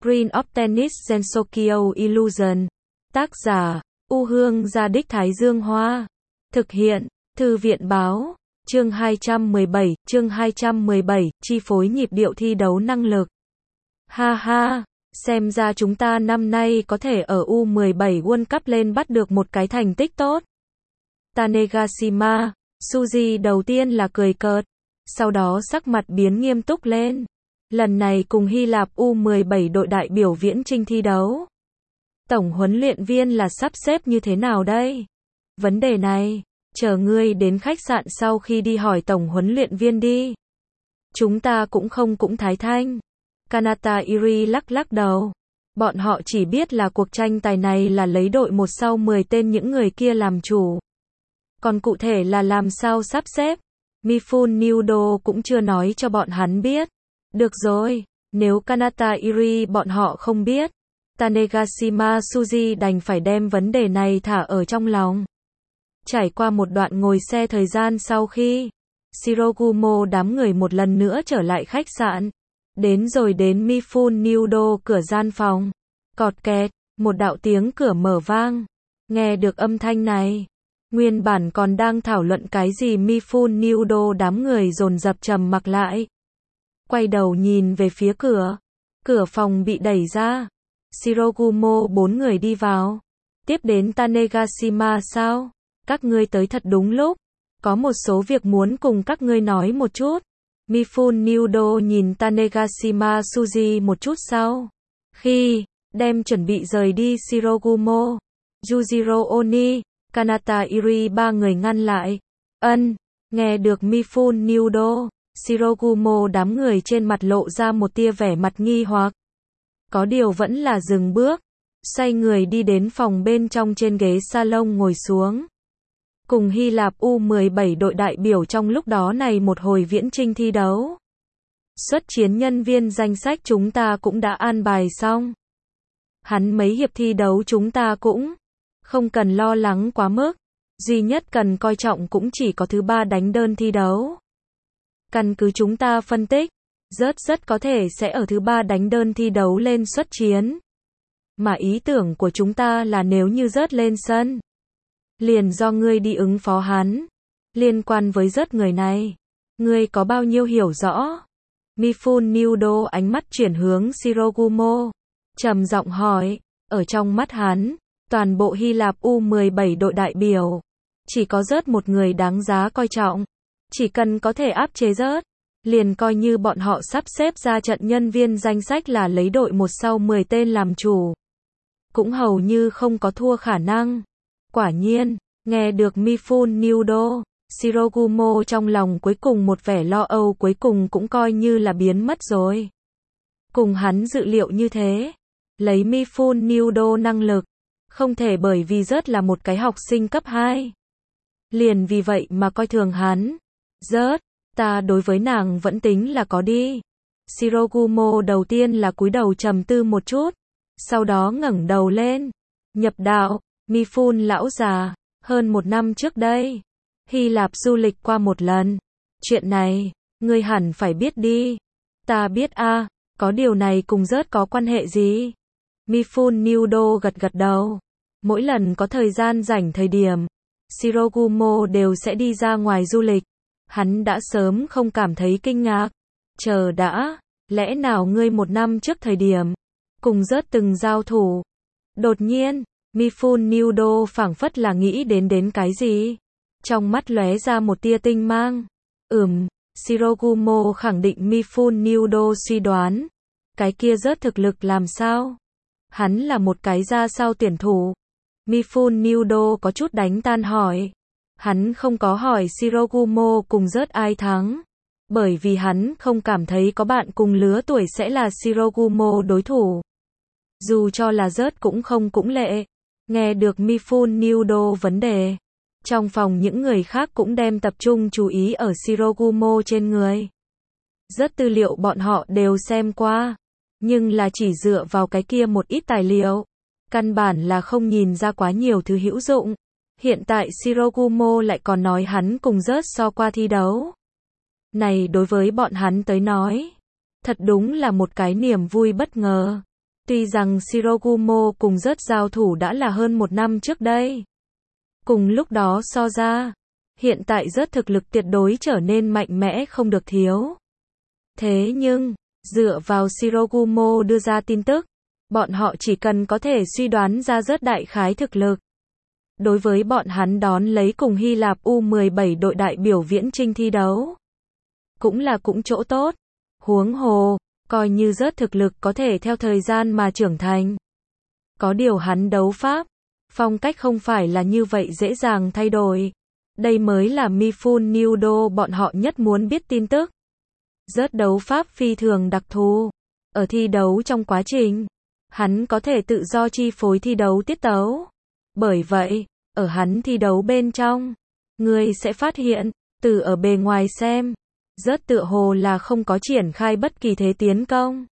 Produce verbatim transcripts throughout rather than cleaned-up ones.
Green of Tennis Gensokyo Illusion. Tác giả, U Hương Gia Đích Thái Dương Hoa. Thực hiện, Thư viện Báo. Chương hai trăm mười bảy, chương hai trăm mười bảy, chi phối nhịp điệu thi đấu năng lực. Ha ha, xem ra chúng ta năm nay có thể ở U mười bảy World Cup lên bắt được một cái thành tích tốt. Tanegashima, Suzy đầu tiên là cười cợt, sau đó sắc mặt biến nghiêm túc lên. Lần này cùng Hy Lạp U mười bảy đội đại biểu viễn chinh thi đấu. Tổng huấn luyện viên là sắp xếp như thế nào đây? Vấn đề này, chờ ngươi đến khách sạn sau khi đi hỏi tổng huấn luyện viên đi. Chúng ta cũng không cũng thái thanh. Kanata Iri lắc lắc đầu. Bọn họ chỉ biết là cuộc tranh tài này là lấy đội một sau mười tên những người kia làm chủ. Còn cụ thể là làm sao sắp xếp, Mifune Nudo cũng chưa nói cho bọn hắn biết. Được rồi, nếu Kanata Iri bọn họ không biết, Tanegashima Suzy đành phải đem vấn đề này thả ở trong lòng. Trải qua một đoạn ngồi xe thời gian sau khi Shirogumo đám người một lần nữa trở lại khách sạn, đến rồi đến Mifune Nudo cửa gian phòng. Cọt kẹt, một đạo tiếng cửa mở vang. Nghe được âm thanh này, nguyên bản còn đang thảo luận cái gì Mifune Nudo đám người dồn dập trầm mặc lại. Quay đầu nhìn về phía cửa. Cửa phòng bị đẩy ra. Shirogumo bốn người đi vào. Tiếp đến Tanegashima sao? Các ngươi tới thật đúng lúc. Có một số việc muốn cùng các ngươi nói một chút. Mifune Nudo nhìn Tanegashima Suzy một chút sau. Khi đem chuẩn bị rời đi Shirogumo, Yujiro Oni, Kanata Iri ba người ngăn lại. Ân, nghe được Mifune Nudo, Shirogumo đám người trên mặt lộ ra một tia vẻ mặt nghi hoặc. Có điều vẫn là dừng bước, xoay người đi đến phòng bên trong trên ghế salon ngồi xuống. Cùng Hy Lạp U mười bảy đội đại biểu trong lúc đó này một hồi viễn chinh thi đấu. Xuất chiến nhân viên danh sách chúng ta cũng đã an bài xong. Hắn mấy hiệp thi đấu chúng ta cũng không cần lo lắng quá mức. Duy nhất cần coi trọng cũng chỉ có thứ ba đánh đơn thi đấu. Căn cứ chúng ta phân tích, rất rất có thể sẽ ở thứ ba đánh đơn thi đấu lên xuất chiến. Mà ý tưởng của chúng ta là nếu như rớt lên sân, liền do ngươi đi ứng phó hắn. Liên quan với rớt người này, ngươi có bao nhiêu hiểu rõ? Mifune Nudo ánh mắt chuyển hướng Shirogumo, trầm giọng hỏi. Ở trong mắt hắn, toàn bộ Hy Lạp U mười bảy đội đại biểu, chỉ có rớt một người đáng giá coi trọng. Chỉ cần có thể áp chế rớt, liền coi như bọn họ sắp xếp ra trận nhân viên danh sách là lấy đội một sau mười tên làm chủ. Cũng hầu như không có thua khả năng. Quả nhiên, nghe được Mifune Nudo, Shirogumo trong lòng cuối cùng một vẻ lo âu cuối cùng cũng coi như là biến mất rồi. Cùng hắn dự liệu như thế, lấy Mifune Nudo năng lực, không thể bởi vì rớt là một cái học sinh cấp hai. Liền vì vậy mà coi thường hắn. Rớt, ta đối với nàng vẫn tính là có đi. Shirogumo đầu tiên là cúi đầu trầm tư một chút, sau đó ngẩng đầu lên. Nhập đạo, Mifune lão già, hơn một năm trước đây, Hy Lạp du lịch qua một lần. Chuyện này, ngươi hẳn phải biết đi. Ta biết a, à, có điều này cùng rớt có quan hệ gì? Mifune Nudo gật gật đầu. Mỗi lần có thời gian rảnh thời điểm, Shirogumo đều sẽ đi ra ngoài du lịch. Hắn đã sớm không cảm thấy kinh ngạc. Chờ đã, lẽ nào ngươi một năm trước thời điểm, cùng rớt từng giao thủ? Đột nhiên, Mifune Nudo phảng phất là nghĩ đến đến cái gì. Trong mắt lóe ra một tia tinh mang. Ừm, Shirogumo khẳng định Mifune Nudo suy đoán. Cái kia rớt thực lực làm sao? Hắn là một cái ra sao tuyển thủ? Mifune Nudo có chút đánh tan hỏi. Hắn không có hỏi Shirogumo cùng rớt ai thắng. Bởi vì hắn không cảm thấy có bạn cùng lứa tuổi sẽ là Shirogumo đối thủ. Dù cho là rớt cũng không cũng lệ. Nghe được Mifune Nudo vấn đề, trong phòng những người khác cũng đem tập trung chú ý ở Shirogumo trên người. Rất tư liệu bọn họ đều xem qua, nhưng là chỉ dựa vào cái kia một ít tài liệu, căn bản là không nhìn ra quá nhiều thứ hữu dụng. Hiện tại Shirogumo lại còn nói hắn cùng rớt so qua thi đấu. Này đối với bọn hắn tới nói, thật đúng là một cái niềm vui bất ngờ. Tuy rằng Shirogumo cùng rớt giao thủ đã là hơn một năm trước đây. Cùng lúc đó so ra, hiện tại rớt thực lực tuyệt đối trở nên mạnh mẽ không được thiếu. Thế nhưng, dựa vào Shirogumo đưa ra tin tức, bọn họ chỉ cần có thể suy đoán ra rớt đại khái thực lực. Đối với bọn hắn đón lấy cùng Hy Lạp U mười bảy đội đại biểu viễn chinh thi đấu, cũng là cũng chỗ tốt. Huống hồ, coi như rớt thực lực có thể theo thời gian mà trưởng thành. Có điều hắn đấu pháp, phong cách không phải là như vậy dễ dàng thay đổi. Đây mới là Mifune Nudo bọn họ nhất muốn biết tin tức. Rớt đấu pháp phi thường đặc thù. Ở thi đấu trong quá trình, hắn có thể tự do chi phối thi đấu tiết tấu. Bởi vậy, ở hắn thi đấu bên trong, người sẽ phát hiện, từ ở bề ngoài xem, rớt tựa hồ là không có triển khai bất kỳ thế tiến công.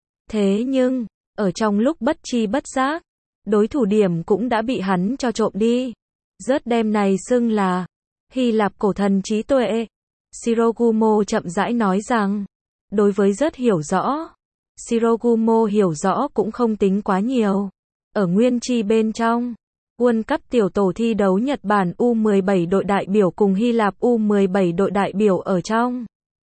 Thế nhưng, ở trong lúc bất chi bất giác, đối thủ điểm cũng đã bị hắn cho trộm đi. Rớt đem này xưng là Hy Lạp cổ thần trí tuệ. Shirogumo chậm rãi nói rằng, đối với rớt hiểu rõ, Shirogumo hiểu rõ cũng không tính quá nhiều. Ở nguyên chi bên trong, World Cup tiểu tổ thi đấu Nhật Bản U mười bảy đội đại biểu cùng Hy Lạp U mười bảy đội đại biểu ở trong.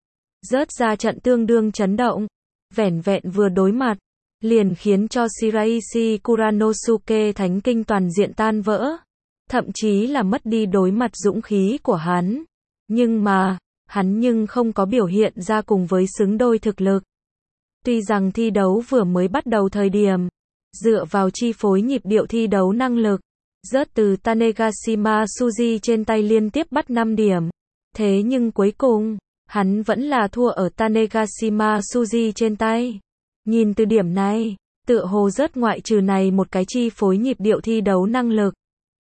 Rớt ra trận tương đương chấn động, vẻn vẹn vừa đối mặt, liền khiến cho Shiraishi Kuranosuke thánh kinh toàn diện tan vỡ, thậm chí là mất đi đối mặt dũng khí của hắn. Nhưng mà, hắn nhưng không có biểu hiện ra cùng với xứng đôi thực lực. Tuy rằng thi đấu vừa mới bắt đầu thời điểm, dựa vào chi phối nhịp điệu thi đấu năng lực, rớt từ Tanegashima Tsuji trên tay liên tiếp bắt năm điểm. Thế nhưng cuối cùng, hắn vẫn là thua ở Tanegashima Tsuji trên tay. Nhìn từ điểm này, tựa hồ rớt ngoại trừ này một cái chi phối nhịp điệu thi đấu năng lực,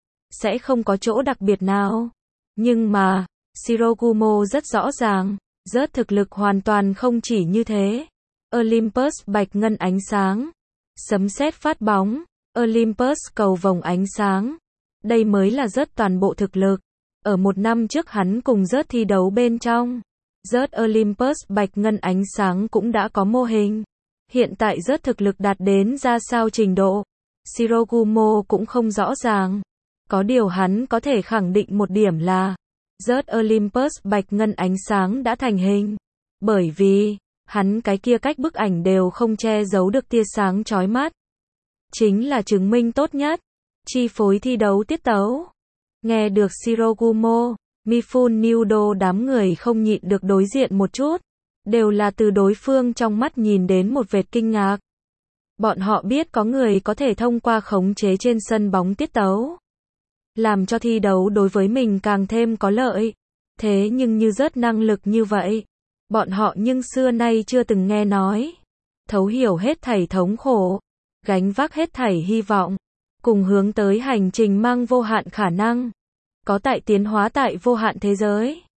sẽ không có chỗ đặc biệt nào. Nhưng mà, Shirogumo rất rõ ràng, rớt thực lực hoàn toàn không chỉ như thế. Olympus bạch ngân ánh sáng, sấm sét phát bóng, Olympus cầu vồng ánh sáng. Đây mới là rớt toàn bộ thực lực. Ở một năm trước hắn cùng rớt thi đấu bên trong, rớt Olympus bạch ngân ánh sáng cũng đã có mô hình. Hiện tại rớt thực lực đạt đến ra sao trình độ, Shirogumo cũng không rõ ràng. Có điều hắn có thể khẳng định một điểm là, rớt Olympus bạch ngân ánh sáng đã thành hình. Bởi vì, hắn cái kia cách bức ảnh đều không che giấu được tia sáng chói mắt. Chính là chứng minh tốt nhất. Chi phối thi đấu tiết tấu. Nghe được Shirogumo, Mifune Nudo đám người không nhịn được đối diện một chút. Đều là từ đối phương trong mắt nhìn đến một vệt kinh ngạc. Bọn họ biết có người có thể thông qua khống chế trên sân bóng tiết tấu, làm cho thi đấu đối với mình càng thêm có lợi. Thế nhưng như rớt năng lực như vậy, bọn họ nhưng xưa nay chưa từng nghe nói. Thấu hiểu hết thảy thống khổ, gánh vác hết thảy hy vọng, cùng hướng tới hành trình mang vô hạn khả năng, có tại tiến hóa tại vô hạn thế giới.